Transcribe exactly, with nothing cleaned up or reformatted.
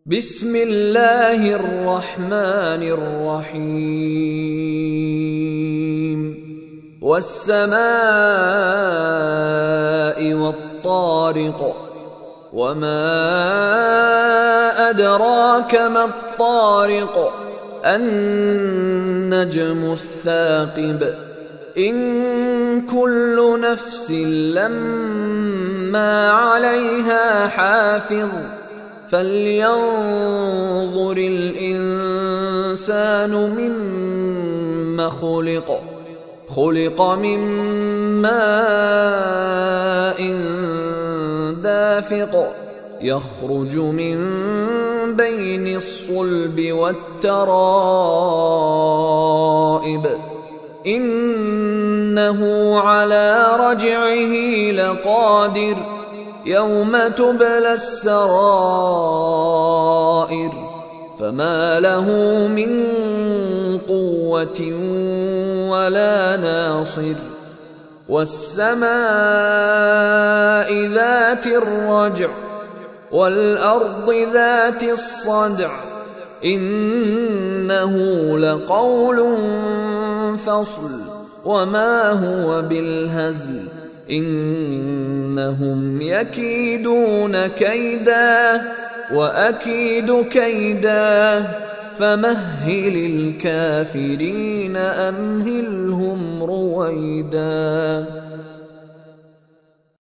بسم الله الرحمن الرحيم والسماء والطارق وما أدراك ما الطارق النجم الثاقب إن كل نفس لما عليها حافظ فلينظر الإنسان مما خلق خلق من ماء دافق يخرج من بين الصلب والترائب إنه على رجعه لقادر يوم تبلى السرائر فما له من قوة ولا ناصر والسماء ذات الرجع والأرض ذات الصدع إنه لقول فصل وما هو بالهزل إنهم يكيدون كيدا وأكيد كيدا فمهل الكافرين أمهلهم رويدا.